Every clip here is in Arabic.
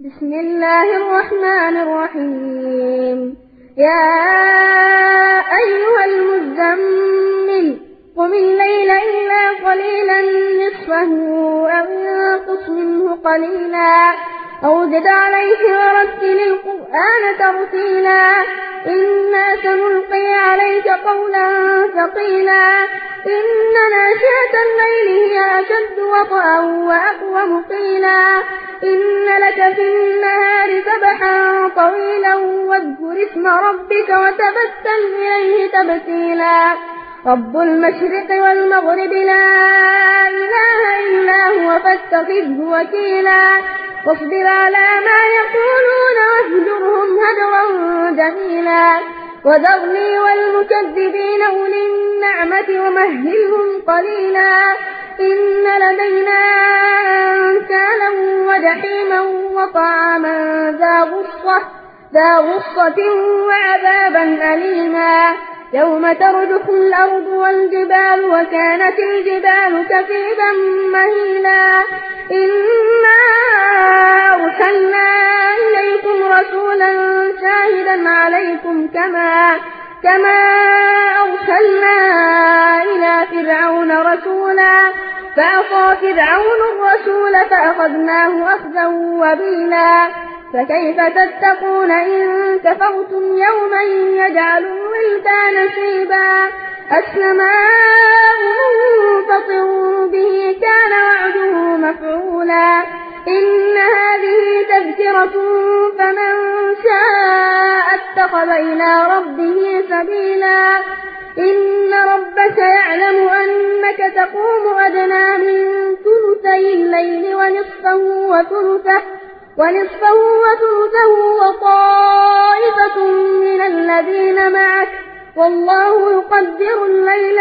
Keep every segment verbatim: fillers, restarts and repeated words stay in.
بسم الله الرحمن الرحيم. يا أيها المزمل قم الليل إلا قليلا نصفه أو انقص منه قليلا أو زد عليه ورتل القرآن ترتيلا إنا سنلقي عليك قولا ثقيلا إن ناشئة الليل هي أشد وطئا وأقوم قيلا إن لك في النهار سبحا طويلا واذكر اسم ربك وتبتل إليه تبتيلا رب المشرق والمغرب لا إله إلا هو فاتخذه وكيلا واصبر على ما يقولون واهجرهم هجرا جميلا وذرني والمكذبين أولي النعمة ومهلهم قليلا إن لدينا أنكالا وجحيما وطعاما ذا غصة, ذا غصة وعذابا أليما يوم ترجف الأرض والجبال وكانت الجبال كثيبا مهيلا إنا أرسلنا إليكم رسولا شاهدا عليكم كما كما أرسلنا إلى فرعون رسولا فعصى فرعون الرسول فأخذناه أخذا وبيلا فكيف تتقون إن كفرتم يوما يجعل الولدان شيبا السماء منفطر به كان وعده مفعولا إن هذه تذكرة فمن شاء اتخذ إلى ربه سبيلا إن ربك يعلم أنك تقوم أدنى من ثلثي الليل ونصفه وثلثه ونصفه وثلثه وطائفة من الذين معك والله يقدر الليل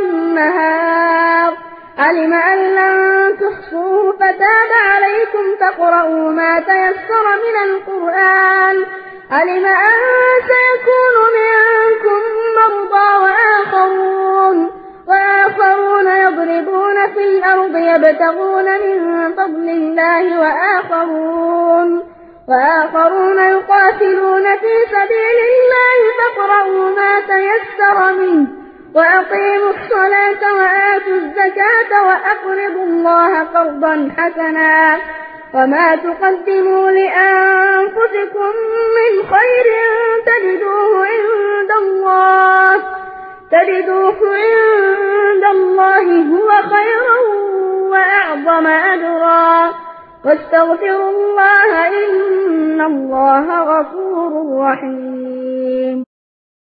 والنهار علم أن لن تحصوه فتاب عليكم فاقرؤوا ما تيسر من القرآن علم أن سيكون منكم مرضى وآخرون وآخرون يضربون في الأرض يبتغون من فضل الله وآخرون وآخرون يقاتلون في سبيل الله فاقرؤوا ما تيسر منه وأقيموا الصلاة وآتوا الزكاة وأقرضوا الله قرضا حسنا وما تقدموا لأنفسكم من خير تجدوه عند الله تجدوه عند الله هو خيرا وأعظم أجرا واستغفروا الله إن الله غفور رحيم.